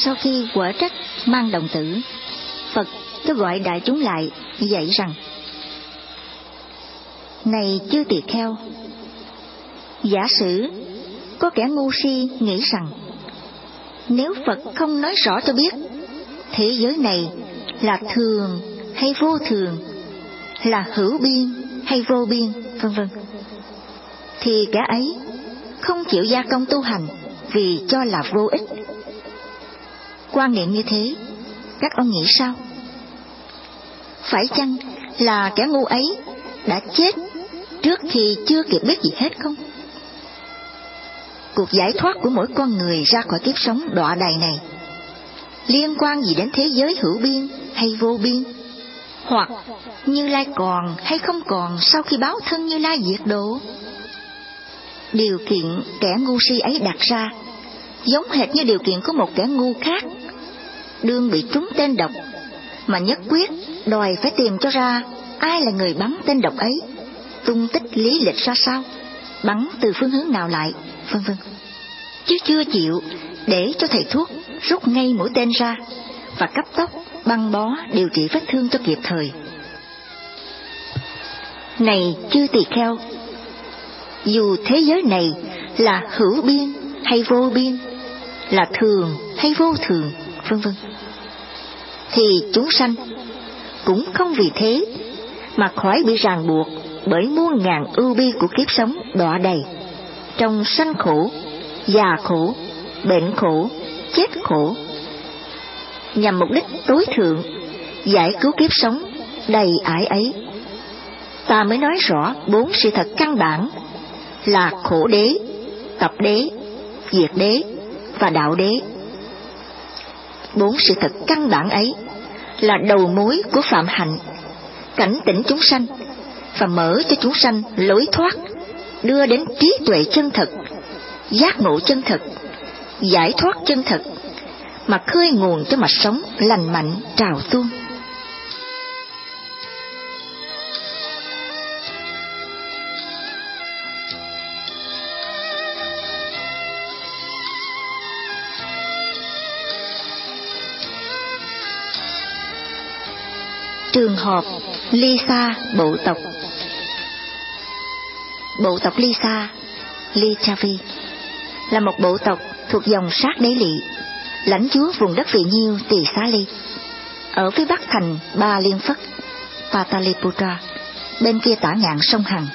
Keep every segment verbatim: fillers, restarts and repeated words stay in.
sau khi quở trách mang đồng tử, Phật kêu gọi đại chúng lại dạy rằng: Này chư tỳ kheo, giả sử có kẻ ngu si nghĩ rằng nếu Phật không nói rõ cho biết thế giới này là thường hay vô thường, là hữu biên hay vô biên, vân vân, thì kẻ ấy không chịu gia công tu hành vì cho là vô ích. Quan niệm như thế, các ông nghĩ sao? Phải chăng là kẻ ngu ấy đã chết trước khi chưa kịp biết gì hết không? Cuộc giải thoát của mỗi con người ra khỏi kiếp sống đọa đầy này liên quan gì đến thế giới hữu biên hay vô biên, hoặc Như Lai còn hay không còn sau khi báo thân Như Lai diệt độ? Điều kiện kẻ ngu si ấy đặt ra giống hệt như điều kiện của một kẻ ngu khác đương bị trúng tên độc, mà nhất quyết đòi phải tìm cho ra ai là người bắn tên độc ấy, tung tích lý lịch ra sao, bắn từ phương hướng nào lại, vân vân, chứ chưa chịu để cho thầy thuốc rút ngay mũi tên ra và cấp tốc băng bó điều trị vết thương cho kịp thời. Này chư tỳ kheo, dù thế giới này là hữu biên hay vô biên, là thường hay vô thường, vân vân, thì chúng sanh cũng không vì thế mà khỏi bị ràng buộc bởi muôn ngàn ưu bi của kiếp sống đọa đầy trong sanh khổ, già khổ, bệnh khổ, chết khổ, nhằm mục đích tối thượng giải cứu kiếp sống đầy ải ấy. Ta mới nói rõ bốn sự thật căn bản là khổ đế, tập đế, diệt đế và đạo đế. Bốn sự thật căn bản ấy là đầu mối của phạm hạnh, cảnh tỉnh chúng sanh và mở cho chúng sanh lối thoát, đưa đến trí tuệ chân thật, giác ngộ chân thật, giải thoát chân thật, mà khơi nguồn cho mạch sống lành mạnh trào tuôn. Trường hợp Lisa bộ tộc. Bộ tộc Lisa, Lichavi, là một bộ tộc thuộc dòng sát đế lỵ, lãnh chúa vùng đất Vị Nhiêu Tỳ Xá Ly, ở phía bắc thành Ba Liên Phất, Pataliputra, bên kia tả ngạn sông Hằng.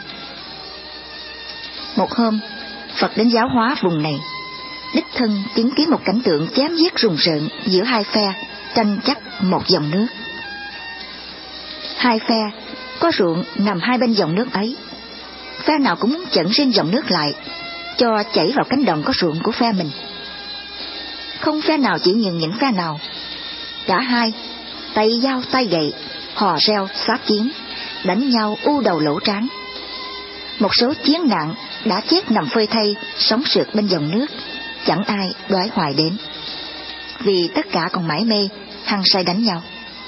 Một hôm, Phật đến giáo hóa vùng này, đích thân chứng kiến một cảnh tượng chém giết rùng rợn giữa hai phe tranh chấp một dòng nước. Hai phe có ruộng nằm hai bên dòng nước ấy, phe nào cũng muốn chặn riêng dòng nước lại, cho chảy vào cánh đồng có ruộng của phe mình. Không phe nào chịu nhường nhịn phe nào, cả hai tay dao tay gậy, hò reo sát chiến, đánh nhau u đầu lỗ trán. Một số chiến nạn đã chết nằm phơi thây sống sượt bên dòng nước, chẳng ai đoái hoài đến, vì tất cả còn mải mê hăng say đánh nhau.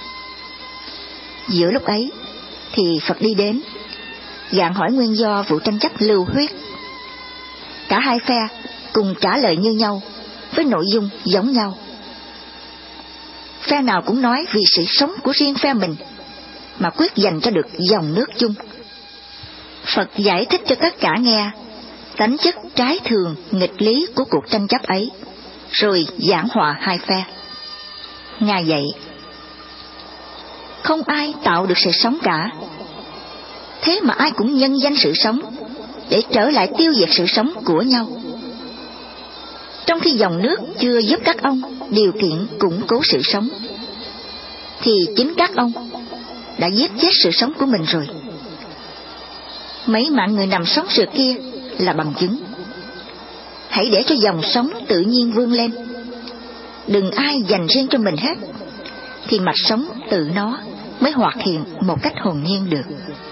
Giữa lúc ấy thì Phật đi đến, gạn hỏi nguyên do vụ tranh chấp lưu huyết. Cả hai phe cùng trả lời như nhau, với nội dung giống nhau. Phe nào cũng nói vì sự sống của riêng phe mình mà quyết giành cho được dòng nước chung. Phật giải thích cho tất cả nghe tánh chất trái thường nghịch lý của cuộc tranh chấp ấy, rồi giảng hòa hai phe. Ngài dạy: không ai tạo được sự sống cả, thế mà ai cũng nhân danh sự sống để trở lại tiêu diệt sự sống của nhau. Trong khi dòng nước chưa giúp các ông điều kiện củng cố sự sống, thì chính các ông đã giết chết sự sống của mình rồi. Mấy mạng người nằm sống sượt kia là bằng chứng. Hãy để cho dòng sống tự nhiên vươn lên, đừng ai dành riêng cho mình hết, thì mạch sống tự nó mới hoạt hiện một cách hồn nhiên được.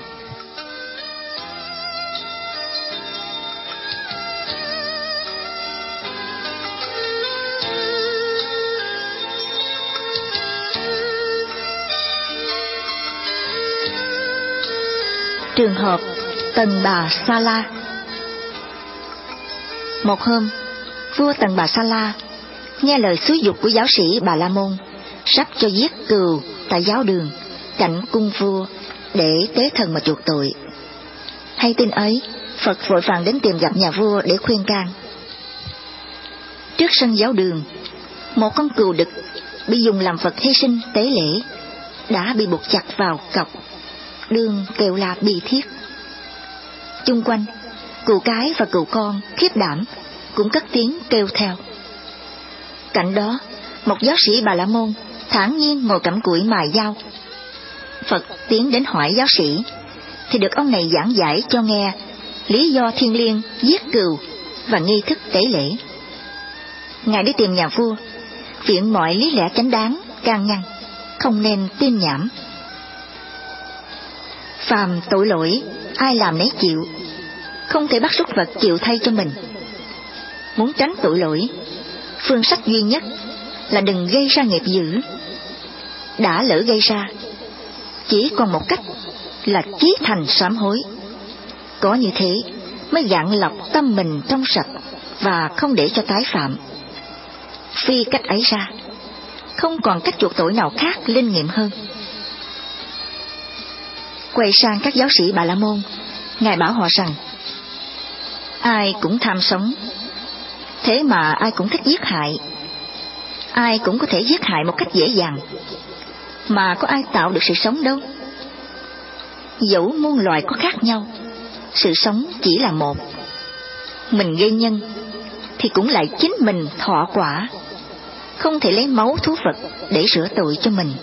Trường hợp Tần Bà Sa La. Một hôm, vua Tần Bà Sa La nghe lời xúi giục của giáo sĩ Bà La Môn, sắp cho giết cừu tại giáo đường cạnh cung vua để tế thần mà chuộc tội. Hay tin ấy, Phật vội vàng đến tìm gặp nhà vua để khuyên can. Trước sân giáo đường, một con cừu đực bị dùng làm vật hy sinh tế lễ đã bị buộc chặt vào cọc, đương kêu la bi thiết. Chung quanh, cừu cái và cừu con khiếp đảm cũng cất tiếng kêu theo. Cạnh đó, một giáo sĩ Bà La Môn thản nhiên ngồi cặm cụi mài dao. Phật tiến đến hỏi giáo sĩ, thì được ông này giảng giải cho nghe lý do thiêng liêng giết cừu và nghi thức tế lễ. Ngài đi tìm nhà vua, viện mọi lý lẽ chánh đáng, can ngăn, không nên tin nhảm. Phàm tội lỗi, ai làm nấy chịu, không thể bắt súc vật chịu thay cho mình. Muốn tránh tội lỗi, phương sách duy nhất là đừng gây ra nghiệp dữ. Đã lỡ gây ra, chỉ còn một cách là chí thành sám hối. Có như thế mới gạn lọc tâm mình trong sạch và không để cho tái phạm. Phi cách ấy ra, không còn cách chuộc tội nào khác linh nghiệm hơn. Quay sang các giáo sĩ Bà La Môn, Ngài bảo họ rằng: ai cũng tham sống, thế mà ai cũng thích giết hại. Ai cũng có thể giết hại một cách dễ dàng, mà có ai tạo được sự sống đâu. Dẫu muôn loài có khác nhau, sự sống chỉ là một. Mình gây nhân thì cũng lại chính mình thọ quả, không thể lấy máu thú vật để rửa tội cho mình.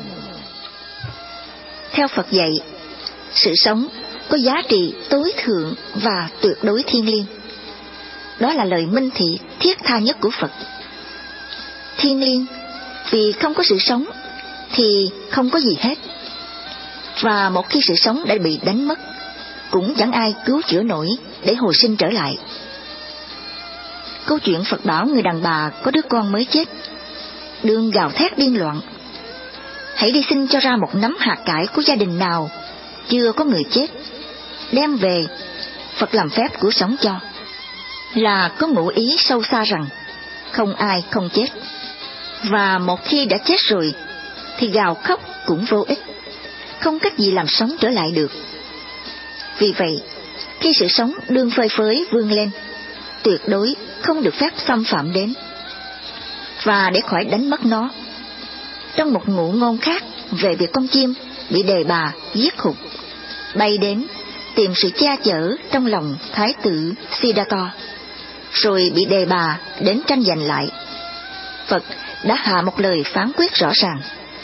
Theo Phật dạy, sự sống có giá trị tối thượng và tuyệt đối thiêng liêng. Đó là lời minh thị thiết tha nhất của Phật. Thiêng liêng vì không có sự sống thì không có gì hết. Và một khi sự sống đã bị đánh mất, cũng chẳng ai cứu chữa nổi để hồi sinh trở lại. Câu chuyện Phật bảo người đàn bà có đứa con mới chết, đương gào thét điên loạn: hãy đi xin cho ra một nắm hạt cải của gia đình nào chưa có người chết, đem về, Phật làm phép cứu sống cho. Là có ngụ ý sâu xa rằng không ai không chết, và một khi đã chết rồi thì gào khóc cũng vô ích, không cách gì làm sống trở lại được. Vì vậy, khi sự sống đương phơi phới vươn lên, tuyệt đối không được phép xâm phạm đến. Và để khỏi đánh mất nó, trong một ngụ ngôn khác về việc con chim bị đề bà giết hụt, bay đến tìm sự che chở trong lòng thái tử Siddhartha, rồi bị đề bà đến tranh giành lại, Phật đã hạ một lời phán quyết rõ ràng: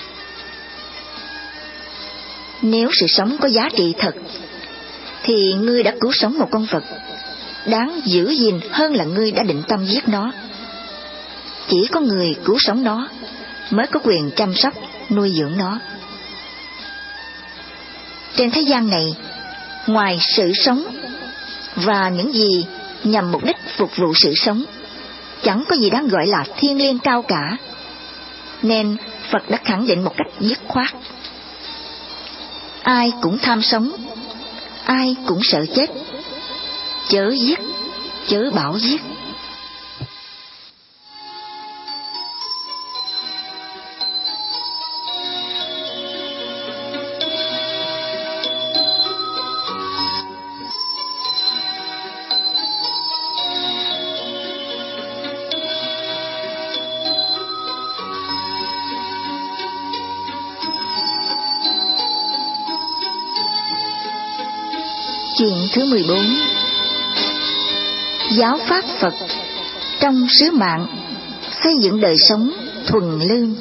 nếu sự sống có giá trị thật, thì ngươi đã cứu sống một con vật, đáng giữ gìn hơn là ngươi đã định tâm giết nó. Chỉ có người cứu sống nó mới có quyền chăm sóc, nuôi dưỡng nó. Trên thế gian này, ngoài sự sống và những gì nhằm mục đích phục vụ sự sống, chẳng có gì đáng gọi là thiêng liêng cao cả. Nên Phật đã khẳng định một cách dứt khoát: ai cũng tham sống, ai cũng sợ chết, chớ giết, chớ bảo giết. Chuyện thứ mười bốn. Giáo pháp Phật trong sứ mạng xây dựng đời sống thuần lương.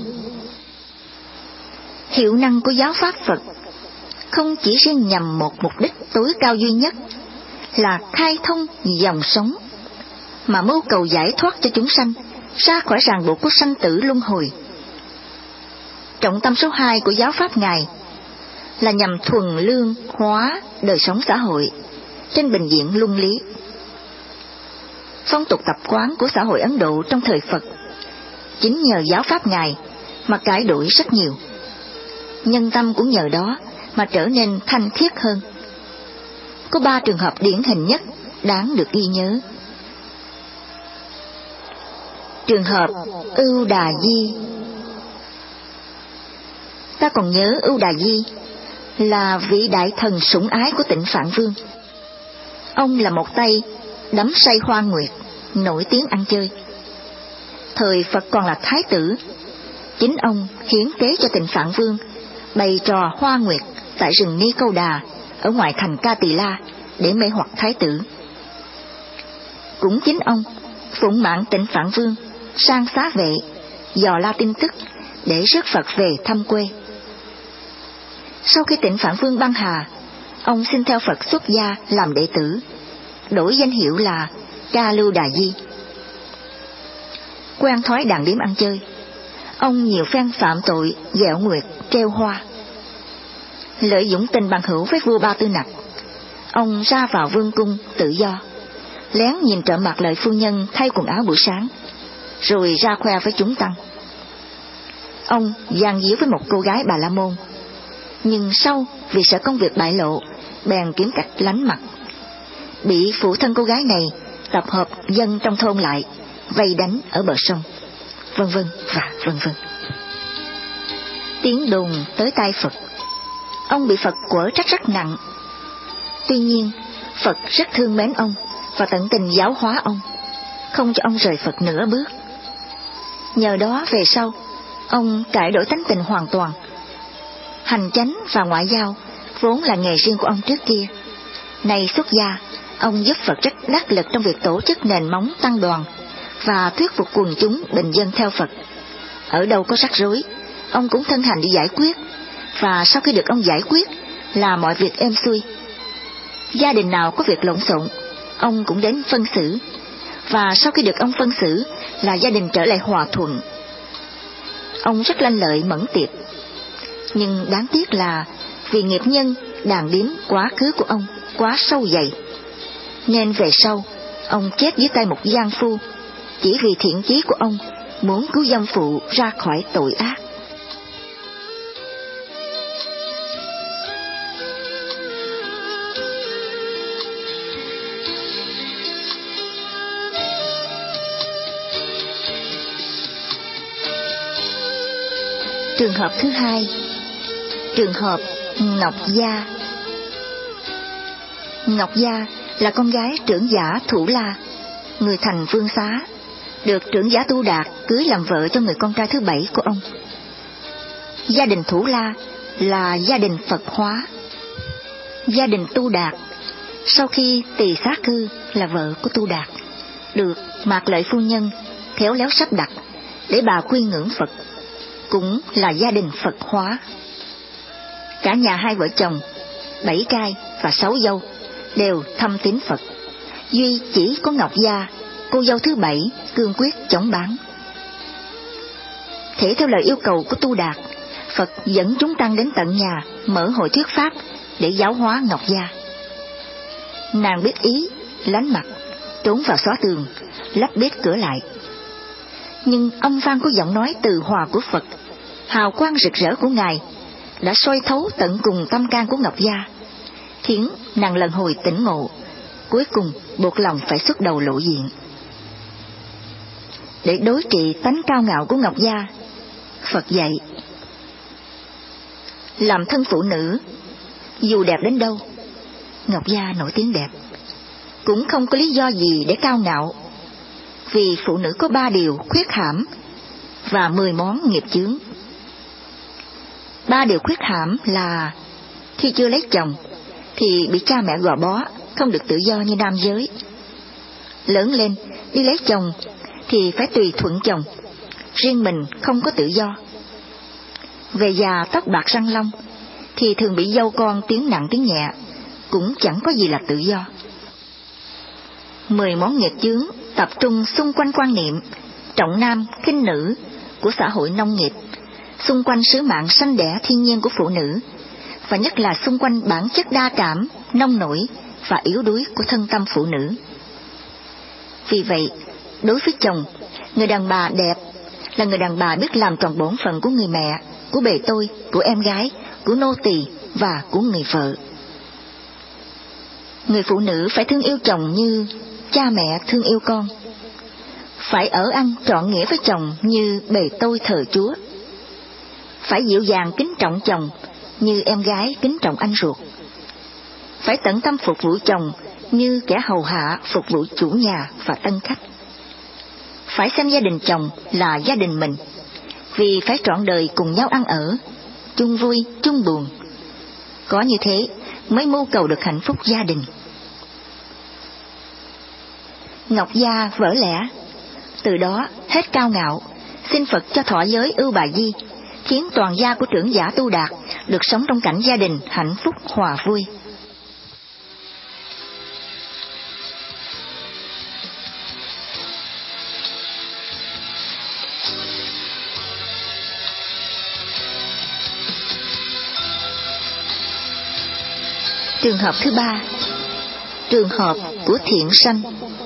Hiệu năng của giáo pháp Phật không chỉ riêng nhằm một mục đích tối cao duy nhất là khai thông dòng sống, mà mưu cầu giải thoát cho chúng sanh ra khỏi ràng buộc của sanh tử luân hồi. Trọng tâm số hai của giáo pháp Ngài là nhằm thuần lương hóa đời sống xã hội trên bình diện luân lý. Phong tục tập quán của xã hội Ấn Độ trong thời Phật chính nhờ giáo pháp Ngài mà cải đổi rất nhiều. Nhân tâm cũng nhờ đó mà trở nên thanh khiết hơn. Có ba trường hợp điển hình nhất đáng được ghi nhớ. Trường hợp Ưu Đà Di. Ta còn nhớ Ưu Đà Di là vị đại thần sủng ái của Tịnh Phạn Vương. Ông là một tay đắm say hoa nguyệt, nổi tiếng ăn chơi. Thời Phật còn là thái tử, chính ông hiến kế cho Tịnh Phạn Vương bày trò hoa nguyệt tại rừng Ni Câu Đà ở ngoài thành Ca Tỳ La để mê hoặc thái tử. Cũng chính ông phụng mạng Tịnh Phạn Vương sang xá vệ dò la tin tức để rước Phật về thăm quê. Sau khi Tịnh Phạn Vương băng hà, ông xin theo Phật xuất gia làm đệ tử, đổi danh hiệu là Ca Lưu Đà Di. Quen thói đàn điếm ăn chơi, ông nhiều phen phạm tội ghẹo nguyệt treo hoa. Lợi dụng tình bằng hữu với vua Ba Tư Nặc, ông ra vào vương cung tự do, lén nhìn trộm Mạc Lợi phu nhân thay quần áo buổi sáng, rồi ra khoe với chúng tăng. Ông gian díu với một cô gái Bà La Môn, nhưng sau vì sợ công việc bại lộ, bèn kiếm cách lánh mặt. Bị phụ thân cô gái này tập hợp dân trong thôn lại, vây đánh ở bờ sông, vân vân và vân vân. Tiếng đồn tới tai Phật, ông bị Phật quở trách rất nặng. Tuy nhiên, Phật rất thương mến ông và tận tình giáo hóa ông, không cho ông rời Phật nửa bước. Nhờ đó về sau, ông cải đổi tánh tình hoàn toàn. Hành chánh và ngoại giao vốn là nghề riêng của ông trước kia. Nay xuất gia, ông giúp Phật rất đắc lực trong việc tổ chức nền móng tăng đoàn và thuyết phục quần chúng bình dân theo Phật. Ở đâu có rắc rối, ông cũng thân hành đi giải quyết, và sau khi được ông giải quyết là mọi việc êm xuôi. Gia đình nào có việc lộn xộn, ông cũng đến phân xử, và sau khi được ông phân xử là gia đình trở lại hòa thuận. Ông rất lanh lợi mẫn tiệp, nhưng đáng tiếc là vì nghiệp nhân đàn điếm quá khứ của ông quá sâu dày, nên về sau ông chết dưới tay một gian phu, chỉ vì thiện chí của ông muốn cứu dâm phụ ra khỏi tội ác. Trường hợp thứ hai, trường hợp Ngọc Gia. Ngọc Gia là con gái trưởng giả Thủ La, người thành Vương Xá, được trưởng giả Tu Đạt cưới làm vợ cho người con trai thứ bảy của ông. Gia đình Thủ La là gia đình Phật hóa. Gia đình Tu Đạt sau khi Tỳ Xá Cư là vợ của Tu Đạt, được Mạc Lợi phu nhân khéo léo sắp đặt để bà quy ngưỡng Phật, cũng là gia đình Phật hóa. Cả nhà hai vợ chồng, bảy trai và sáu dâu đều thâm tín Phật, duy chỉ có Ngọc Gia, cô dâu thứ bảy, cương quyết chống bán. Thể theo lời yêu cầu của Tu Đạt, Phật dẫn chúng tăng đến tận nhà mở hội thuyết pháp để giáo hóa Ngọc Gia. Nàng biết ý, lánh mặt, trốn vào xóa tường, lắp bết cửa lại. Nhưng âm vang của giọng nói từ hòa của Phật, hào quang rực rỡ của Ngài đã soi thấu tận cùng tâm can của Ngọc Gia, khiến nàng lần hồi tỉnh ngộ, cuối cùng buộc lòng phải xuất đầu lộ diện. Để đối trị tánh cao ngạo của Ngọc Gia, Phật dạy: làm thân phụ nữ, dù đẹp đến đâu, Ngọc Gia nổi tiếng đẹp, cũng không có lý do gì để cao ngạo, vì phụ nữ có ba điều khuyết hãm và mười món nghiệp chướng. Ba điều khuyết hãm là: khi chưa lấy chồng thì bị cha mẹ gò bó, không được tự do như nam giới. Lớn lên đi lấy chồng thì phải tùy thuận chồng, riêng mình không có tự do. Về già tóc bạc răng long thì thường bị dâu con tiếng nặng tiếng nhẹ, cũng chẳng có gì là tự do. Mười món nghiệp chướng tập trung xung quanh quan niệm trọng nam khinh nữ của xã hội nông nghiệp, xung quanh sứ mạng sanh đẻ thiên nhiên của phụ nữ, và nhất là xung quanh bản chất đa cảm, nông nổi và yếu đuối của thân tâm phụ nữ. Vì vậy, đối với chồng, người đàn bà đẹp là người đàn bà biết làm tròn bổn phận của người mẹ, của bề tôi, của em gái, của nô tỳ và của người vợ. Người phụ nữ phải thương yêu chồng như cha mẹ thương yêu con. phải ở ăn trọn nghĩa với chồng như bề tôi thờ Chúa, phải dịu dàng kính trọng chồng như em gái kính trọng anh ruột, phải tận tâm phục vụ chồng như kẻ hầu hạ phục vụ chủ nhà và tân khách, phải xem gia đình chồng là gia đình mình, vì phải trọn đời cùng nhau ăn ở, chung vui chung buồn. Có như thế mới mưu cầu được hạnh phúc gia đình. Ngọc Gia vỡ lẽ, từ đó hết cao ngạo, xin Phật cho thọ giới ưu bà di, khiến toàn gia của trưởng giả Tu Đạt được sống trong cảnh gia đình hạnh phúc hòa vui. Trường hợp thứ ba, trường hợp của Thiện Sanh.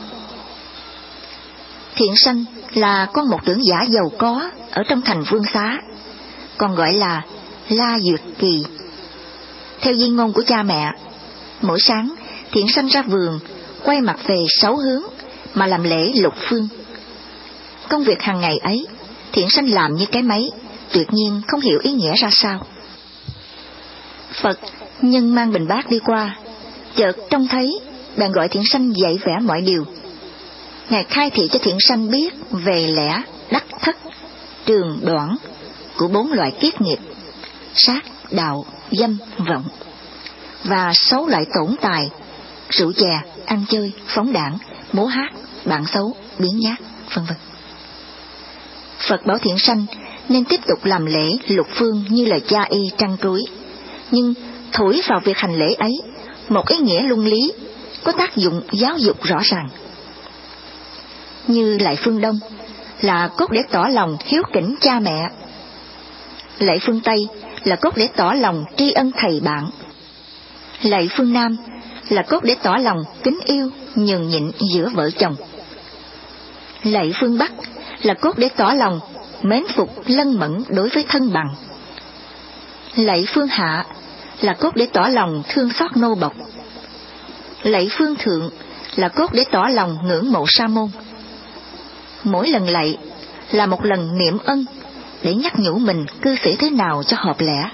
Thiện Sanh là con một trưởng giả giàu có ở trong thành Vương Xá, còn gọi là La Duyệt Kỳ. Theo di ngôn của cha mẹ, mỗi sáng Thiện Sanh ra vườn, quay mặt về sáu hướng mà làm lễ lục phương. Công việc hàng ngày ấy, Thiện Sanh làm như cái máy, tuyệt nhiên không hiểu ý nghĩa ra sao. Phật nhân mang bình bát đi qua, chợt trông thấy, bèn gọi Thiện Sanh dạy vẽ mọi điều. Ngài khai thị cho Thiện Sanh biết về lẽ đắc thất, trường đoạn của bốn loại kiết nghiệp: sát, đạo, dâm, vọng, và sáu loại tổn tài: rượu chè, ăn chơi, phóng đảng, múa hát, bạn xấu, biến nhát, vân vân. Phật bảo Thiện Sanh nên tiếp tục làm lễ lục phương như lời cha y trăn trối, nhưng thổi vào việc hành lễ ấy một ý nghĩa luân lý có tác dụng giáo dục rõ ràng. Như lạy phương Đông là cốt để tỏ lòng hiếu kính cha mẹ, lạy phương Tây là cốt để tỏ lòng tri ân thầy bạn, lạy phương Nam là cốt để tỏ lòng kính yêu nhường nhịn giữa vợ chồng, lạy phương Bắc là cốt để tỏ lòng mến phục lân mẫn đối với thân bằng, lạy phương Hạ là cốt để tỏ lòng thương xót nô bộc, lạy phương Thượng là cốt để tỏ lòng ngưỡng mộ sa môn. Mỗi lần lạy là một lần niệm ân để nhắc nhủ mình cư xử thế nào cho hợp lẽ.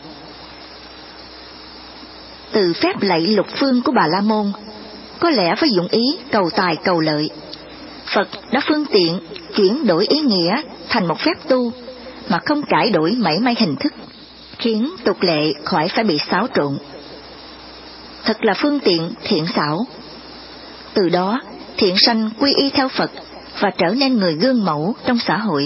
Từ phép lạy lục phương của Bà La Môn có lẽ với dụng ý cầu tài cầu lợi, Phật đã phương tiện chuyển đổi ý nghĩa thành một phép tu mà không cải đổi mảy may hình thức, khiến tục lệ khỏi phải bị xáo trộn. Thật là phương tiện thiện xảo. Từ đó Thiện Sanh quy y theo Phật và trở nên người gương mẫu trong xã hội.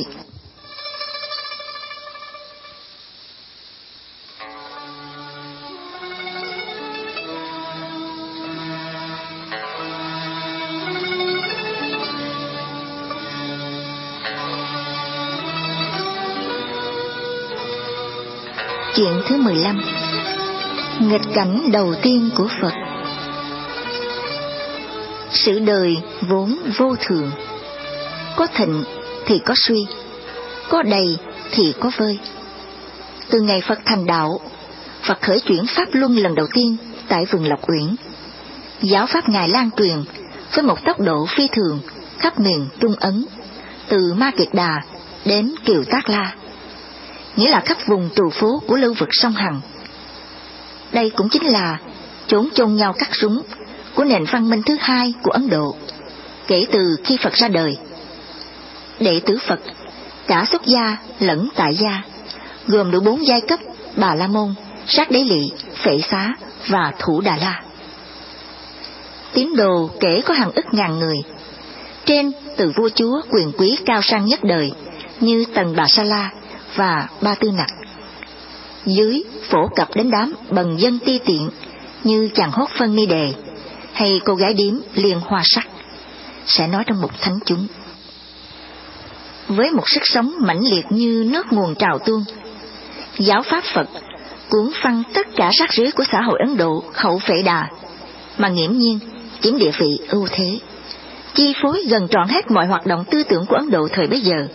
Chuyện thứ mười lăm. Nghịch cảnh đầu tiên của Phật. Sự đời vốn vô thường, có thịnh thì có suy, có đầy thì có vơi. Từ ngày Phật thành đạo, Phật khởi chuyển Pháp Luân lần đầu tiên tại vườn Lộc Uyển. Giáo Pháp Ngài lan truyền với một tốc độ phi thường khắp miền Trung Ấn, từ Ma Kiệt Đà đến Kiều Tác La, nghĩa là khắp vùng trù phố của lưu vực sông Hằng. Đây cũng chính là chốn chôn nhau cắt súng của nền văn minh thứ hai của Ấn Độ kể từ khi Phật ra đời. Đệ tử Phật, cả xuất gia lẫn tại gia, gồm đủ bốn giai cấp: Bà La Môn, Sát Đế Lị, Phệ Xá và Thủ Đà La. Tín đồ kể có hàng ức ngàn người, trên từ vua chúa quyền quý cao sang nhất đời như Tần Bà Sa La và Ba Tư Nặc, dưới phổ cập đến đám bần dân ti tiện như chàng hốt phân ni đề hay cô gái điếm Liên Hoa Sắc, sẽ nói trong một thánh chúng. Với một sức sống mãnh liệt như nước nguồn trào tuôn, giáo pháp Phật cuốn phăng tất cả rác rưởi của xã hội Ấn Độ hậu Phệ Đà, mà nghiễm nhiên chiếm địa vị ưu thế, chi phối gần trọn hết mọi hoạt động tư tưởng của Ấn Độ thời bấy giờ.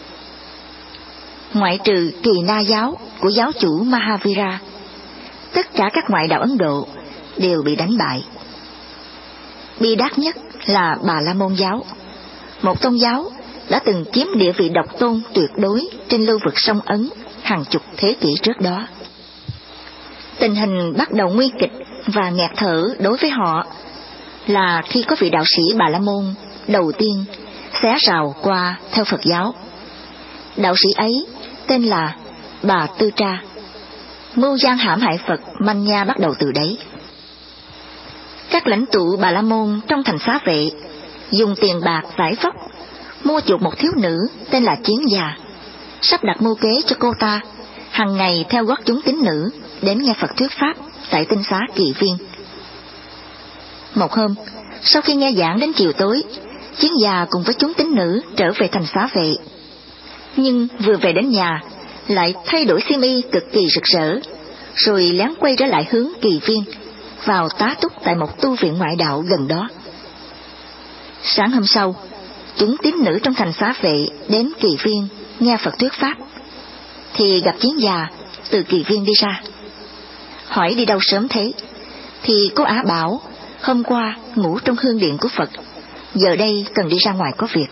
Ngoại trừ Kỳ Na giáo của giáo chủ Mahavira, tất cả các ngoại đạo Ấn Độ đều bị đánh bại. Bi đát nhất là Bà La Môn giáo, một tôn giáo đã từng chiếm địa vị độc tôn tuyệt đối trên lưu vực sông Ấn hàng chục thế kỷ trước đó. Tình hình bắt đầu nguy kịch và nghẹt thở đối với họ là khi có vị đạo sĩ Bà La Môn đầu tiên xé rào qua theo Phật giáo. Đạo sĩ ấy tên là Bà Tư Tra. Mưu gian hãm hại Phật manh nha bắt đầu từ đấy. Các lãnh tụ Bà La Môn trong thành Xá Vệ dùng tiền bạc vải vóc mua chuộc một thiếu nữ tên là Chiến Già, sắp đặt mưu kế cho cô ta hàng ngày theo gót chúng tín nữ đến nghe Phật thuyết pháp tại tinh xá Kỳ Viên. Một hôm, sau khi nghe giảng đến chiều tối, Chiến Già cùng với chúng tín nữ trở về thành Xá Vệ. Nhưng vừa về đến nhà, lại thay đổi xiêm y cực kỳ rực rỡ, rồi lén quay trở lại hướng Kỳ Viên, vào tá túc tại một tu viện ngoại đạo gần đó. Sáng hôm sau, chúng tín nữ trong thành Xá Vệ đến Kỳ Viên nghe Phật thuyết pháp, thì gặp Chiến Già từ Kỳ Viên đi ra. Hỏi đi đâu sớm thế, thì cô ả bảo hôm qua ngủ trong hương điện của Phật, giờ đây cần đi ra ngoài có việc.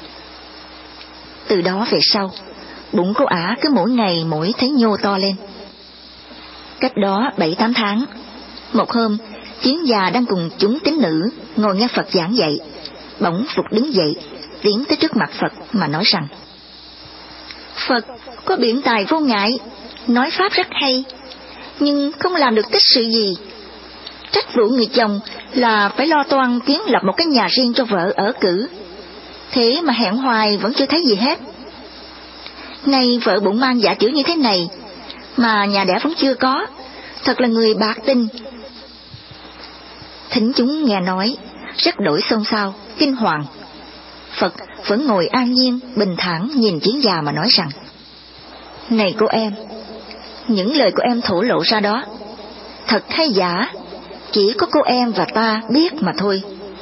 Từ đó về sau, bụng cô ả cứ mỗi ngày mỗi thấy nhô to lên. Cách đó bảy tám tháng, một hôm, Chiến Già đang cùng chúng tín nữ ngồi nghe Phật giảng dạy, bỗng phục đứng dậy, tiến tới trước mặt Phật mà nói rằng: Phật có biện tài vô ngại, nói pháp rất hay, nhưng không làm được tích sự gì. Trách vụ người chồng là phải lo toan kiến lập một cái nhà riêng cho vợ ở cử, thế mà hẹn hoài vẫn chưa thấy gì hết. Nay vợ bụng mang dạ chữ như thế này, mà nhà đẻ vẫn chưa có, thật là người bạc tình. Thính chúng nghe nói, rất đổi xôn xao, kinh hoàng. Phật vẫn ngồi an nhiên, bình thản nhìn Chiến Già mà nói rằng: Này cô em, những lời của em thổ lộ ra đó, thật hay giả, chỉ có cô em và ta biết mà thôi.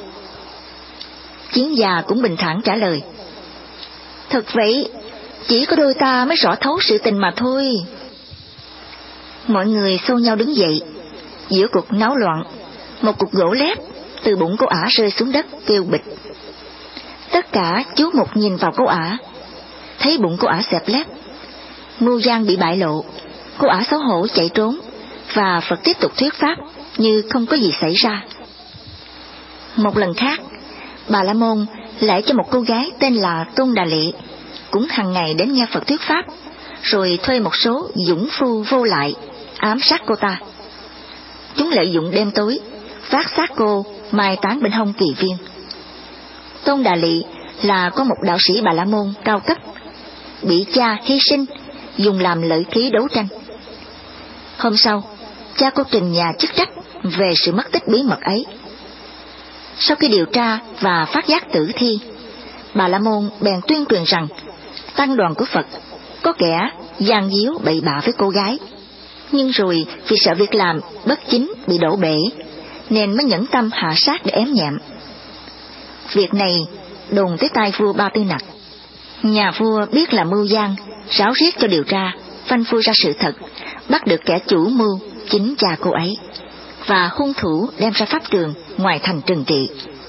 Chiến Già cũng bình thản trả lời: Thật vậy, chỉ có đôi ta mới rõ thấu sự tình mà thôi. Mọi người xô nhau đứng dậy. Giữa cuộc náo loạn, một cục gỗ lép từ bụng cô ả rơi xuống đất kêu bịch. Tất cả chú mục nhìn vào cô ả, thấy bụng cô ả xẹp lép, mưu gian bị bại lộ. Cô ả xấu hổ chạy trốn, và Phật tiếp tục thuyết pháp như không có gì xảy ra. Một lần khác, Bà La Môn lại cho một cô gái tên là Tôn Đà Lị, cũng hàng ngày đến nghe Phật thuyết pháp, rồi thuê một số dũng phu vô lại ám sát cô ta. Chúng lợi dụng đêm tối vác xác cô mai táng bên hông Kỳ Viên. Tôn Đà Lị là có một đạo sĩ Bà La Môn cao cấp, bị cha hy sinh dùng làm lợi khí đấu tranh. Hôm sau, cha cô trình nhà chức trách về sự mất tích bí mật ấy. Sau khi điều tra và phát giác tử thi, Bà La Môn bèn tuyên truyền rằng tăng đoàn của Phật có kẻ gian díu bậy bạ với cô gái, nhưng rồi vì sợ việc làm bất chính bị đổ bể, nên mới nhẫn tâm hạ sát để ém nhẹm. Việc này đồn tới tai vua Ba Tư Nặc. Nhà vua biết là mưu gian, ráo riết cho điều tra, phanh phui ra sự thật, bắt được kẻ chủ mưu chính cha cô ấy, và hung thủ đem ra pháp trường ngoài thành trừng trị.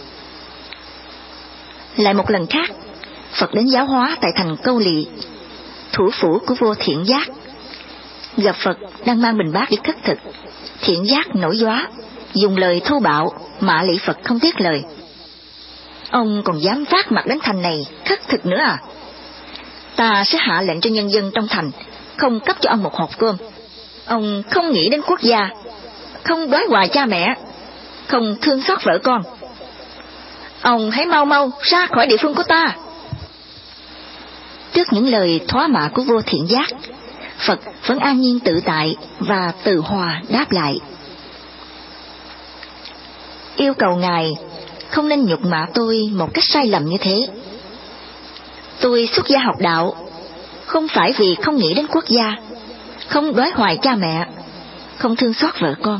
Lại một lần khác, Phật đến giáo hóa tại thành Câu Lị, thủ phủ của vua Thiện Giác. Gặp Phật đang mang bình bát đi khất thực, Thiện Giác nổi gióa, dùng lời thô bạo mạ lị Phật không tiếc lời. Ông còn dám vác mặt đến thành này khất thực nữa à? Ta sẽ hạ lệnh cho nhân dân trong thành không cấp cho ông một hộp cơm. Ông không nghĩ đến quốc gia, không đói hoài cha mẹ, không thương xót vợ con. Ông hãy mau mau ra khỏi địa phương của ta. Trước những lời thóa mạ của vua Thiện Giác, Phật vẫn an nhiên tự tại và từ hòa đáp lại: Yêu cầu Ngài không nên nhục mạ tôi một cách sai lầm như thế. Tôi xuất gia học đạo không phải vì không nghĩ đến quốc gia, không đói hoài cha mẹ, không thương xót vợ con.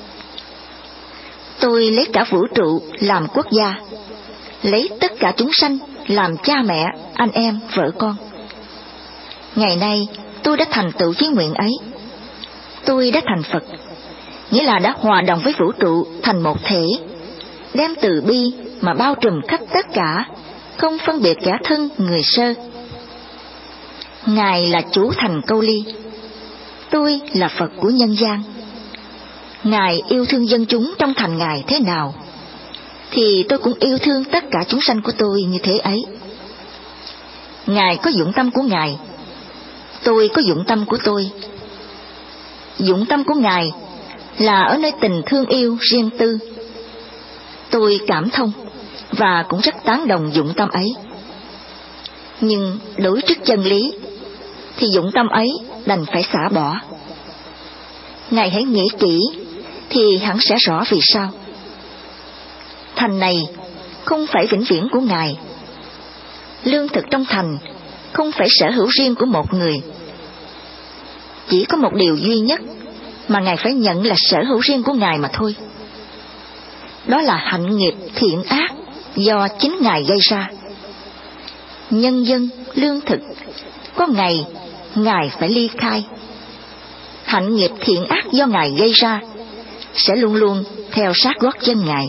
Tôi lấy cả vũ trụ làm quốc gia, lấy tất cả chúng sanh làm cha mẹ, anh em, vợ con. Ngày nay tôi đã thành tựu chí nguyện ấy. Tôi đã thành Phật, nghĩa là đã hòa đồng với vũ trụ thành một thể, đem từ bi mà bao trùm khắp tất cả, không phân biệt kẻ thân người sơ. Ngài là chủ thành Câu Ly, tôi là Phật của nhân gian. Ngài yêu thương dân chúng trong thành Ngài thế nào, thì tôi cũng yêu thương tất cả chúng sanh của tôi như thế ấy. Ngài có dụng tâm của Ngài, tôi có dụng tâm của tôi. Dụng tâm của Ngài là ở nơi tình thương yêu riêng tư. Tôi cảm thông và cũng rất tán đồng dụng tâm ấy. Nhưng đối trước chân lý thì dụng tâm ấy đành phải xả bỏ. Ngài hãy nghĩ kỹ thì hẳn sẽ rõ vì sao. Thành này không phải vĩnh viễn của Ngài. Lương thực trong thành không phải sở hữu riêng của một người. Chỉ có một điều duy nhất mà Ngài phải nhận là sở hữu riêng của Ngài mà thôi. Đó là hạnh nghiệp thiện ác do chính Ngài gây ra. Nhân dân, lương thực, có ngày Ngài phải ly khai. Hạnh nghiệp thiện ác do Ngài gây ra sẽ luôn luôn theo sát gót chân Ngài.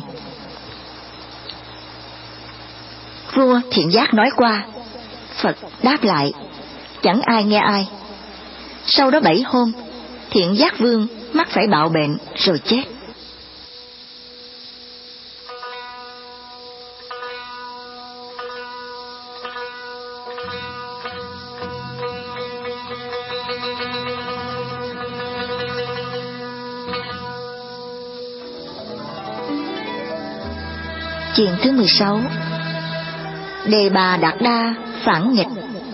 Vua Thiện Giác nói qua, Phật đáp lại, chẳng ai nghe ai. Sau đó bảy hôm, Thiện Giác Vương mắc phải bạo bệnh rồi chết. Chuyện thứ mười sáu. Đề Bà Đạt Đa phản nghịch.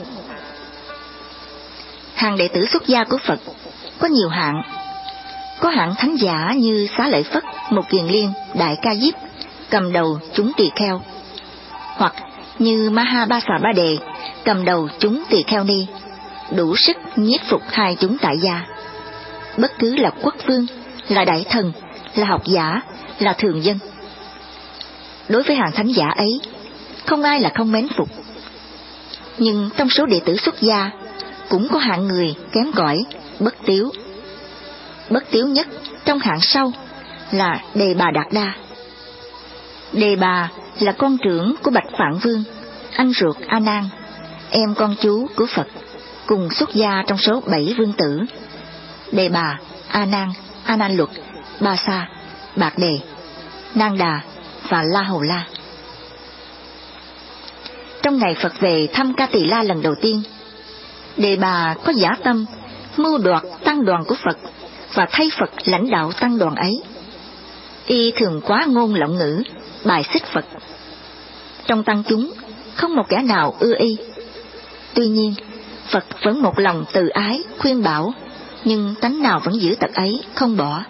Hàng đệ tử xuất gia của Phật có nhiều hạng. Có hạng thánh giả như Xá Lợi Phất, Một Kiền Liên, Đại Ca Diếp, cầm đầu chúng tỳ kheo, hoặc như Maha Ba Xà Ba Đề, cầm đầu chúng tỳ kheo ni, đủ sức nhiếp phục hai chúng tại gia. Bất cứ là quốc vương, là đại thần, là học giả, là thường dân. Đối với hàng thánh giả ấy, không ai là không mến phục. Nhưng trong số đệ tử xuất gia cũng có hạng người kém cỏi, bất tiếu. Bất tiếu nhất trong hạng sau là Đề Bà Đạt Đa. Đề Bà là con trưởng của Bạch Phạn Vương, anh ruột A Nan, em con chú của Phật, cùng xuất gia trong số bảy vương tử: Đề Bà, A Nan, A Nan Luật, Ba Sa, Bạc Đề, Nang Đà và La Hầu La. Trong ngày Phật về thăm Ca Tỳ La lần đầu tiên, Đề Bà có dã tâm mưu đoạt tăng đoàn của Phật và thay Phật lãnh đạo tăng đoàn ấy. Y thường quá ngôn lộng ngữ, bài xích Phật. Trong tăng chúng không một kẻ nào ưa y. Tuy nhiên Phật vẫn một lòng từ ái khuyên bảo, nhưng tánh nào vẫn giữ tật ấy không bỏ.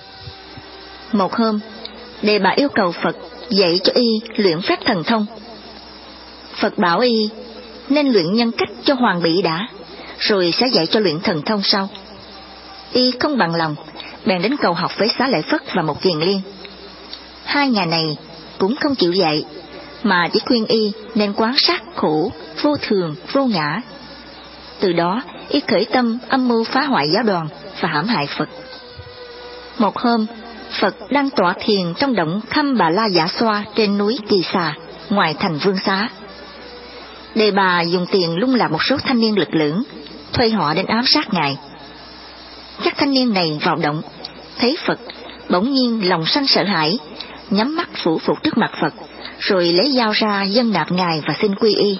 Một hôm, Đề Bà yêu cầu Phật dạy cho y luyện phép thần thông. Phật bảo y nên luyện nhân cách cho Hoàng Bị đã, rồi sẽ dạy cho luyện thần thông sau. Y không bằng lòng, bèn đến cầu học với Xá Lợi Phất và Một Kiền Liên. Hai nhà này cũng không chịu dạy, mà chỉ khuyên y nên quán sát khổ, vô thường, vô ngã. Từ đó y khởi tâm âm mưu phá hoại giáo đoàn và hãm hại Phật. Một hôm, Phật đang tọa thiền trong động Khâm Bà La Giả Xoa trên núi Kỳ Xà, ngoài thành Vương Xá. Đề Bà dùng tiền lung lạc một số thanh niên lực lưỡng, thuê họ đến ám sát Ngài. Các thanh niên này vào động, thấy Phật, bỗng nhiên lòng sanh sợ hãi, nhắm mắt phủ phục trước mặt Phật, rồi lấy dao ra dâng nạp Ngài và xin quy y.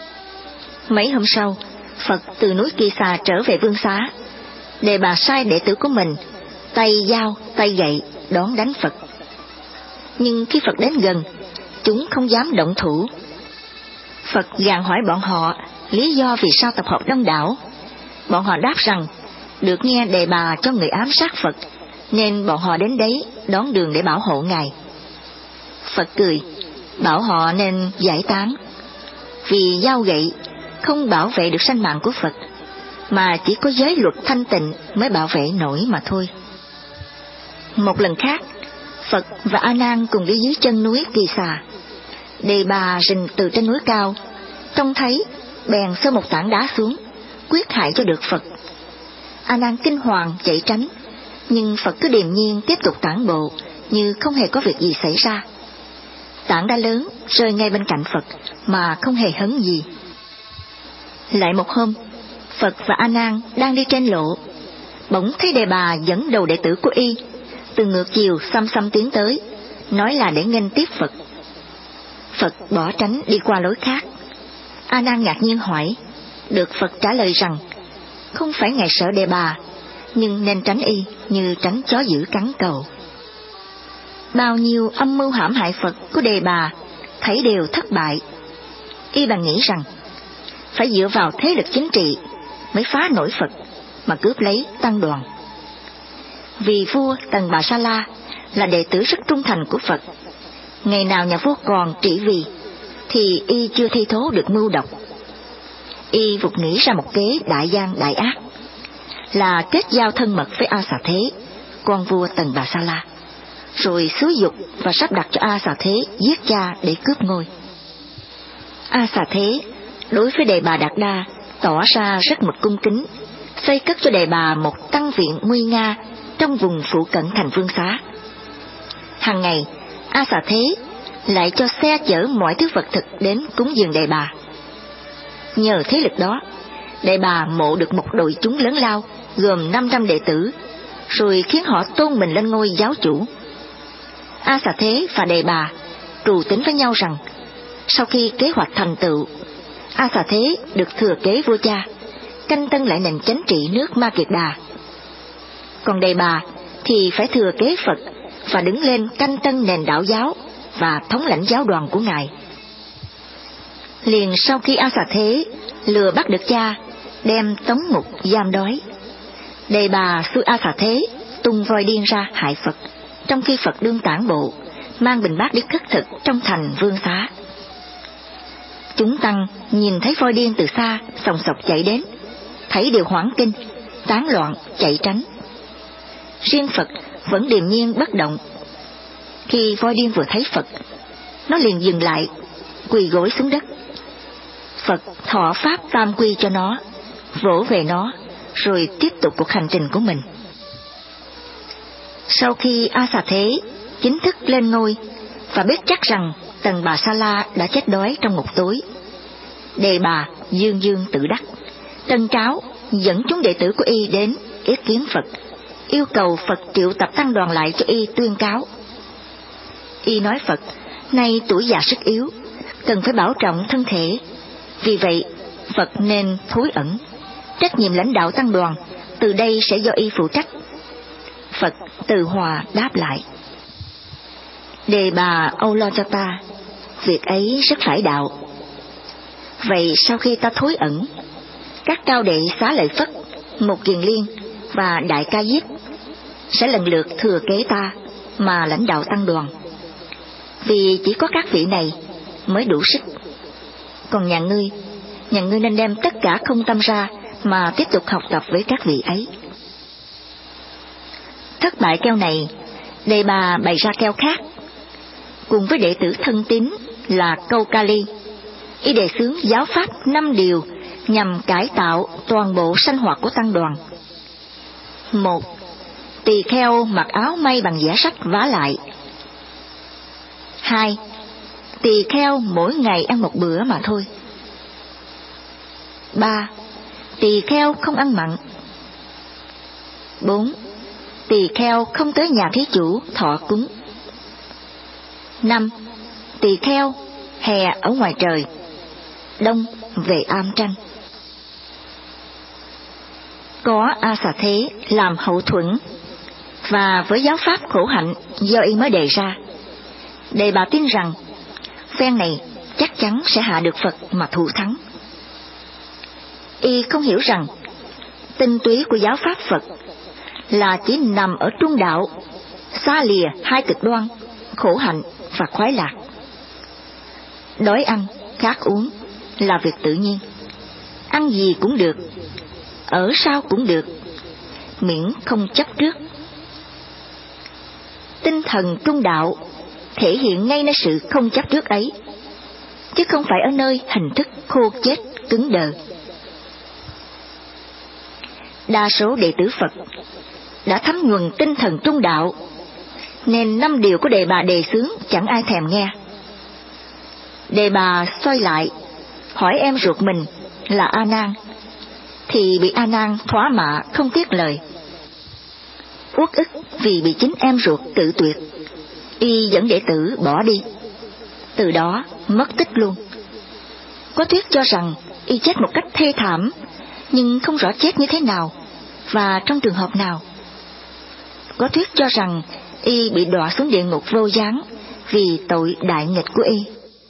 Mấy hôm sau, Phật từ núi Kỳ Xà trở về Vương Xá. Đề Bà sai đệ tử của mình tay dao tay gậy đón đánh Phật. Nhưng khi Phật đến gần, chúng không dám động thủ. Phật gàn hỏi bọn họ lý do vì sao tập hợp đông đảo. Bọn họ đáp rằng được nghe Đề Bà cho người ám sát Phật, nên bọn họ đến đấy đón đường để bảo hộ Ngài. Phật cười, bảo họ nên giải tán, vì dao gậy không bảo vệ được sanh mạng của Phật, mà chỉ có giới luật thanh tịnh mới bảo vệ nổi mà thôi. Một lần khác, Phật và A Nan cùng đi dưới chân núi Kỳ Xà. Đề Bà rình từ trên núi cao, trông thấy bèn xơ một tảng đá xuống, quyết hại cho được Phật. A Nan kinh hoàng chạy tránh, nhưng Phật cứ điềm nhiên tiếp tục tản bộ như không hề có việc gì xảy ra. tảng đá lớn rơi ngay bên cạnh Phật mà không hề hấn gì. Lại một hôm, Phật và A Nan đang đi trên lộ, bỗng thấy Đề Bà dẫn đầu đệ tử của y từ ngược chiều xăm xăm tiến tới, nói là để nghênh tiếp Phật. Phật bỏ tránh đi qua lối khác. A Nan ngạc nhiên hỏi, được Phật trả lời rằng không phải ngài sợ Đề Bà, nhưng nên tránh y như tránh chó dữ cắn cầu. Bao nhiêu âm mưu hãm hại Phật của Đề Bà thấy đều thất bại. Y bèn nghĩ rằng phải dựa vào thế lực chính trị mới phá nổi Phật mà cướp lấy tăng đoàn. Vì vua Tần Bà Sa La là đệ tử rất trung thành của Phật, ngày nào nhà vua còn trị vì thì y chưa thi thố được mưu độc. Y vụt nghĩ ra một kế đại gian đại ác, là kết giao thân mật với A Xà Thế, con vua Tần Bà Sa La, rồi xúi dục và sắp đặt cho A Xà Thế giết cha để cướp ngôi. A Xà Thế đối với Đề Bà Đạt Đa tỏ ra rất một cung kính, xây cất cho Đề Bà một tăng viện nguy nga trong vùng phụ cận thành Vương Xá. Hàng ngày, A Xà Thế lại cho xe chở mọi thứ vật thực đến cúng dường Đề Bà. Nhờ thế lực đó, Đề Bà mộ được một đội chúng lớn lao gồm năm trăm đệ tử, rồi khiến họ tôn mình lên ngôi giáo chủ. A Xà Thế và Đề Bà trù tính với nhau rằng sau khi kế hoạch thành tựu, A Xà Thế được thừa kế vua cha, canh tân lại nền chánh trị nước Ma Kiệt Đà. Còn Đề Bà thì phải thừa kế Phật và đứng lên canh tân nền đạo giáo và thống lãnh giáo đoàn của ngài. Liền sau khi A Xà Thế lừa bắt được cha, đem tống ngục giam đói, Đề Bà xui A Xà Thế tung voi điên ra hại Phật, trong khi Phật đương tản bộ, mang bình bát đi khất thực trong thành Vương Xá. Chúng tăng nhìn thấy voi điên từ xa sòng sọc chạy đến, thấy đều hoảng kinh, tán loạn chạy tránh. Riêng Phật vẫn điềm nhiên bất động. Khi voi điên vừa thấy Phật, nó liền dừng lại, quỳ gối xuống đất. Phật thọ pháp tam quy cho nó, vỗ về nó, rồi tiếp tục cuộc hành trình của mình. Sau khi A Xà Thế chính thức lên ngôi và biết chắc rằng Tần Bà Sa La đã chết đói trong ngục tối, Đề Bà dương dương tự đắc, tân tráo dẫn chúng đệ tử của y đến yết kiến Phật, yêu cầu Phật triệu tập tăng đoàn lại cho y tuyên cáo. Y nói Phật nay tuổi già sức yếu, cần phải bảo trọng thân thể, vì vậy Phật nên thối ẩn, trách nhiệm lãnh đạo tăng đoàn từ đây sẽ do y phụ trách. Phật từ hòa đáp lại, Đề Bà âu lo cho ta, việc ấy rất phải đạo. Vậy sau khi ta thối ẩn, các cao đệ Xá Lợi Phất, Mục Kiền Liên và Đại Ca Diếp sẽ lần lượt thừa kế ta mà lãnh đạo tăng đoàn, vì chỉ có các vị này mới đủ sức. Còn nhà ngươi, nhà ngươi nên đem tất cả không tâm ra mà tiếp tục học tập với các vị ấy. Thất bại keo này, Đề Bà bày ra keo khác. Cùng với đệ tử thân tín là Câu Ca Ly, y đề xướng giáo pháp năm điều nhằm cải tạo toàn bộ sinh hoạt của tăng đoàn. Một, tỳ kheo mặc áo may bằng vẽ sách vá lại. Hai, tỳ kheo mỗi ngày ăn một bữa mà thôi. Ba, tỳ kheo không ăn mặn. Bốn, tỳ kheo không tới nhà thí chủ thọ cúng. Năm, tỳ kheo hè ở ngoài trời, đông về am tranh. Có A Xà Thế làm hậu thuẫn, và với giáo pháp khổ hạnh do y mới đề ra, Đề Bà tin rằng phen này chắc chắn sẽ hạ được Phật mà thù thắng. Y không hiểu rằng tinh túy của giáo pháp Phật là chỉ nằm ở trung đạo, xa lìa hai cực đoan khổ hạnh và khoái lạc. Đói ăn, khát uống là việc tự nhiên, ăn gì cũng được, ở sao cũng được, miễn không chấp trước. Tinh thần trung đạo thể hiện ngay nơi sự không chấp trước ấy, chứ không phải ở nơi hình thức khô chết cứng đờ. Đa số đệ tử Phật đã thấm nhuần tinh thần trung đạo, nên năm điều của Đề Bà đề xướng chẳng ai thèm nghe. Đề bà xoay lại hỏi em ruột mình là A Nan, thì bị A Nan thỏa mạ không tiếc lời. Uất ức vì bị chính em ruột cự tuyệt, y dẫn đệ tử bỏ đi, từ đó mất tích luôn. Có thuyết cho rằng y chết một cách thê thảm, nhưng không rõ chết như thế nào và trong trường hợp nào. Có thuyết cho rằng y bị đọa xuống địa ngục vô gián vì tội đại nghịch của y.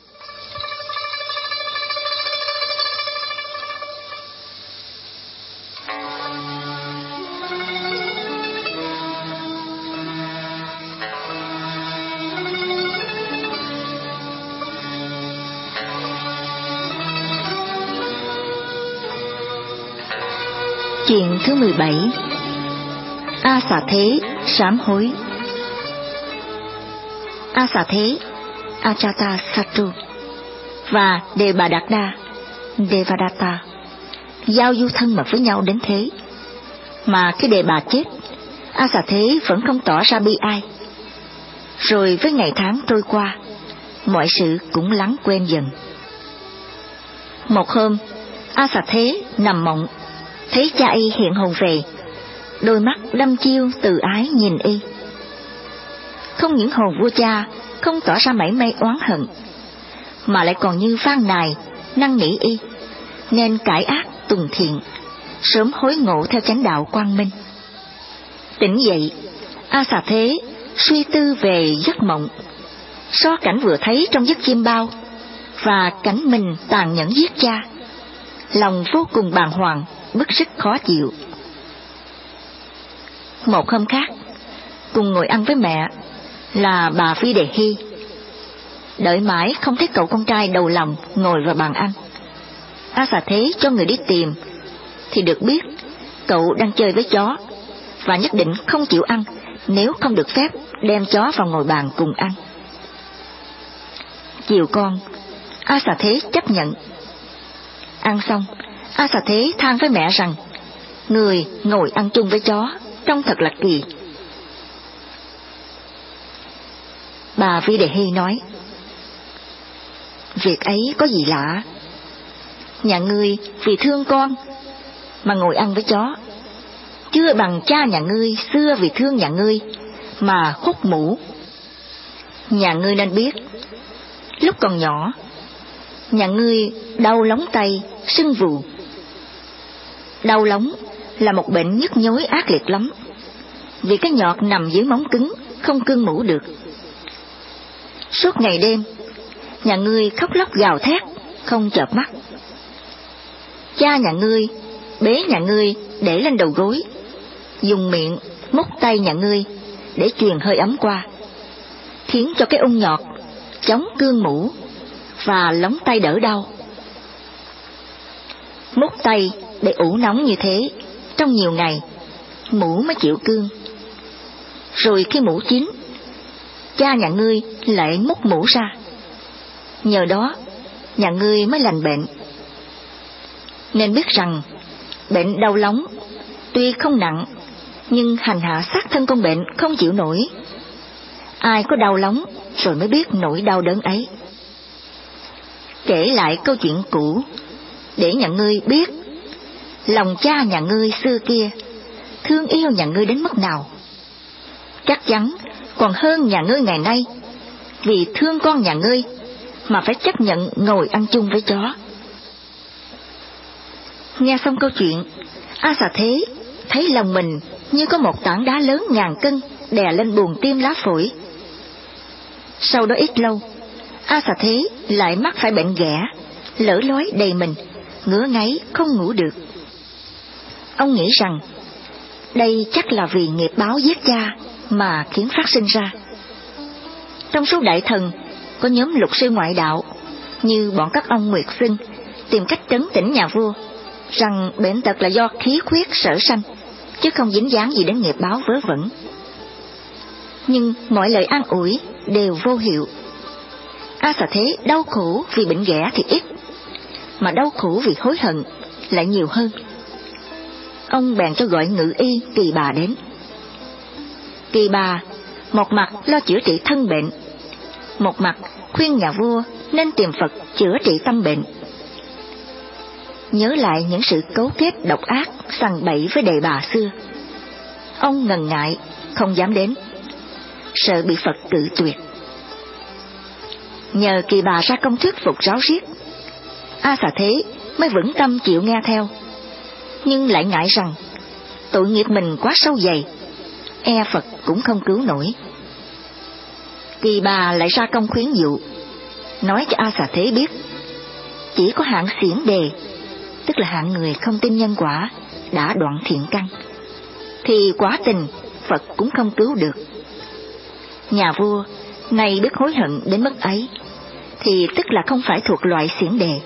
Chuyện thứ mười bảy. A Xà Thế sám hối. A Xà Thế, Ajatasattu và Đề Bà Đạt Đa, Devadatta giao du thân mật với nhau đến thế, mà khi Đề Bà chết, A Xà Thế vẫn không tỏ ra bi ai. Rồi với ngày tháng trôi qua, mọi sự cũng lắng quên dần. Một hôm, A Xà Thế nằm mộng, thấy cha y hiện hồn về, đôi mắt đăm chiêu từ ái nhìn y. Không những hồn vua cha không tỏ ra mảy may oán hận, mà lại còn như van nài năn nỉ y nên cải ác tùng thiện, sớm hối ngộ theo chánh đạo quang minh. Tỉnh dậy, A Xà Thế suy tư về giấc mộng, so cảnh vừa thấy trong giấc chiêm bao và cảnh mình tàn nhẫn giết cha, lòng vô cùng bàng hoàng, bức rứt khó chịu. Một hôm khác, cùng ngồi ăn với mẹ là bà Phi Đề Hy. Đợi mãi không thấy cậu con trai đầu lòng ngồi vào bàn ăn. A Xà Thế cho người đi tìm, thì được biết cậu đang chơi với chó và nhất định không chịu ăn nếu không được phép đem chó vào ngồi bàn cùng ăn. Chiều con, A Xà Thế chấp nhận. Ăn xong, A Xà Thế than với mẹ rằng người ngồi ăn chung với chó trông thật là kỳ. Bà Vi Đề Hy nói: việc ấy có gì lạ? Nhà ngươi vì thương con mà ngồi ăn với chó, chưa bằng cha nhà ngươi xưa vì thương nhà ngươi mà hút mũ. Nhà ngươi nên biết, lúc còn nhỏ, nhà ngươi đau lóng tay, sưng vù. Đau lóng là một bệnh nhức nhối ác liệt lắm, vì cái nhọt nằm dưới móng cứng, không cương mũ được. Suốt ngày đêm, nhà ngươi khóc lóc gào thét, không chợp mắt. Cha nhà ngươi bế nhà ngươi để lên đầu gối, dùng miệng mút tay nhà ngươi để truyền hơi ấm qua, khiến cho cái ung nhọt chống cương mũ và lóng tay đỡ đau. Mút tay để ủ nóng như thế trong nhiều ngày, mũ mới chịu cương. Rồi khi mũ chín, cha nhà ngươi lại mút mũ ra, nhờ đó nhà ngươi mới lành bệnh. Nên biết rằng bệnh đau lóng tuy không nặng, nhưng hành hạ xác thân con bệnh không chịu nổi. Ai có đau lóng rồi mới biết nỗi đau đớn ấy. Kể lại câu chuyện cũ để nhà ngươi biết lòng cha nhà ngươi xưa kia thương yêu nhà ngươi đến mức nào. Chắc chắn còn hơn nhà ngươi ngày nay, vì thương con nhà ngươi mà phải chấp nhận ngồi ăn chung với chó. Nghe xong câu chuyện, A Xà Thế thấy lòng mình như có một tảng đá lớn ngàn cân đè lên buồng tim lá phổi. Sau đó ít lâu, A Xà Thế lại mắc phải bệnh ghẻ, lở lói đầy mình, ngứa ngáy không ngủ được. Ông nghĩ rằng đây chắc là vì nghiệp báo giết cha mà khiến phát sinh ra. Trong số đại thần có nhóm luật sư ngoại đạo như bọn các ông Nguyệt Xưng tìm cách trấn tĩnh nhà vua rằng bệnh tật là do khí khuyết sở sanh, chứ không dính dáng gì đến nghiệp báo vớ vẩn. Nhưng mọi lời an ủi đều vô hiệu. A Xà Thế đau khổ vì bệnh ghẻ thì ít, mà đau khổ vì hối hận lại nhiều hơn. Ông bèn cho gọi ngự y Kỳ Bà đến. Kỳ Bà một mặt lo chữa trị thân bệnh, một mặt khuyên nhà vua nên tìm Phật chữa trị tâm bệnh. Nhớ lại những sự cấu kết độc ác sằng bậy với đề bà xưa, ông ngần ngại không dám đến, sợ bị Phật cự tuyệt. Nhờ Kỳ Bà ra công thuyết phục ráo riết, A Xà Thế mới vững tâm chịu nghe theo, nhưng lại ngại rằng tội nghiệp mình quá sâu dày, e Phật cũng không cứu nổi. Kỳ Bà lại ra công khuyến dụ, nói cho A Xà Thế biết chỉ có hạng xiển đề, tức là hạng người không tin nhân quả, đã đoạn thiện căn, thì quả tình Phật cũng không cứu được. Nhà vua này biết hối hận đến mức ấy, thì tức là không phải thuộc loại xiển đề.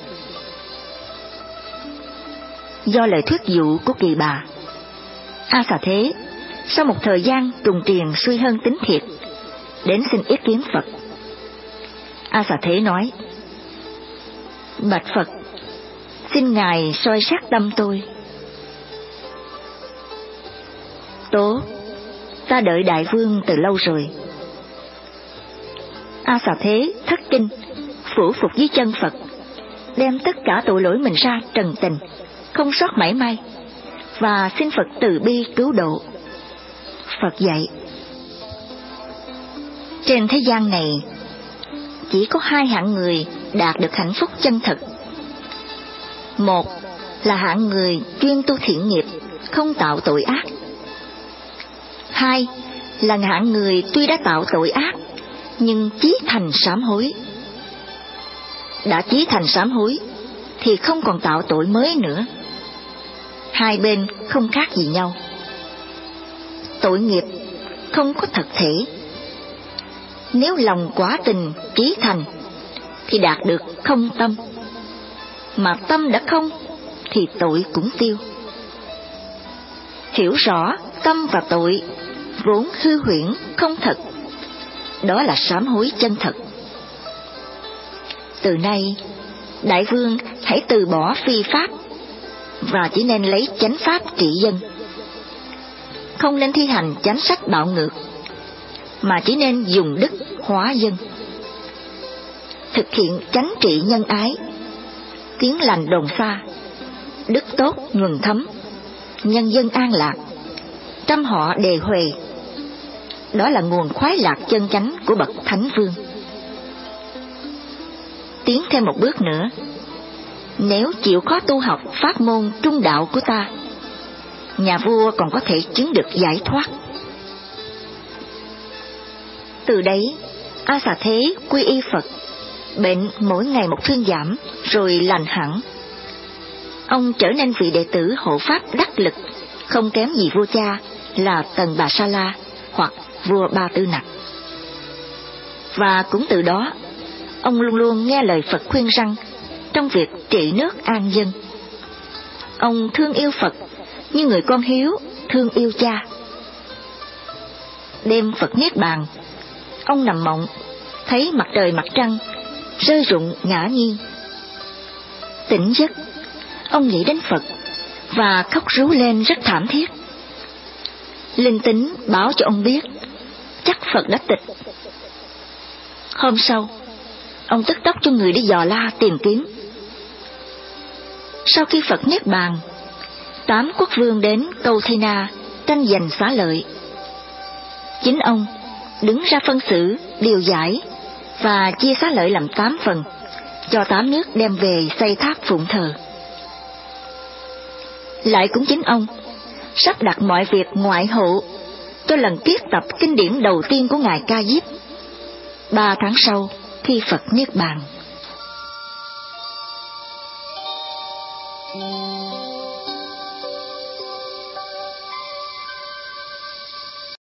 Do lời thuyết dụ của Kỳ Bà, A Xà Thế sau một thời gian trùng triền suy hơn tính thiệt, đến xin ý kiến Phật. A Xà Thế nói: Bạch Phật, xin Ngài soi xét tâm tôi. Tố, ta đợi đại vương từ lâu rồi. A Xà Thế thất kinh, phủ phục dưới chân Phật, đem tất cả tội lỗi mình ra trần tình, không sót mảy may, và xin Phật từ bi cứu độ. Phật dạy: trên thế gian này chỉ có hai hạng người đạt được hạnh phúc chân thật. Một là hạng người chuyên tu thiện nghiệp, không tạo tội ác. Hai là hạng người tuy đã tạo tội ác nhưng chí thành sám hối. Đã chí thành sám hối thì không còn tạo tội mới nữa. Hai bên không khác gì nhau. Tội nghiệp không có thật thể. Nếu lòng quả tình chí thành thì đạt được không tâm, mà tâm đã không thì tội cũng tiêu. Hiểu rõ tâm và tội vốn hư huyễn không thật, đó là sám hối chân thật. Từ nay đại vương hãy từ bỏ phi pháp, và chỉ nên lấy chánh pháp trị dân. Không nên thi hành chánh sách bạo ngược, mà chỉ nên dùng đức hóa dân. Thực hiện chánh trị nhân ái, tiếng lành đồn xa, đức tốt nhuần thấm, nhân dân an lạc, trăm họ đề huề. Đó là nguồn khoái lạc chân chánh của bậc thánh vương. Tiến thêm một bước nữa, nếu chịu khó tu học pháp môn trung đạo của ta, nhà vua còn có thể chứng được giải thoát. Từ đấy, A Xà Thế quy y Phật, bệnh mỗi ngày một thuyên giảm, rồi lành hẳn. Ông trở nên vị đệ tử hộ pháp đắc lực, không kém gì vua cha là Tần Bà Sa La hoặc vua Ba Tư Nặc. Và cũng từ đó, ông luôn luôn nghe lời Phật khuyên răn trong việc trị nước an dân. Ông thương yêu Phật như người con hiếu thương yêu cha. Đêm Phật niết bàn, ông nằm mộng, thấy mặt trời mặt trăng rơi rụng ngã nghiêng. Tỉnh giấc, ông nghĩ đến Phật và khóc rú lên rất thảm thiết. Linh tính báo cho ông biết chắc Phật đã tịch. Hôm sau, ông tức tốc cho người đi dò la tìm kiếm. Sau khi Phật niết bàn, tám quốc vương đến Câu Thây Na tranh giành xá lợi. Chính ông đứng ra phân xử, điều giải và chia xá lợi làm tám phần, cho tám nước đem về xây tháp phụng thờ. Lại cũng chính ông sắp đặt mọi việc ngoại hộ cho lần kiết tập kinh điển đầu tiên của ngài Ca Diếp, ba tháng sau khi Phật niết bàn.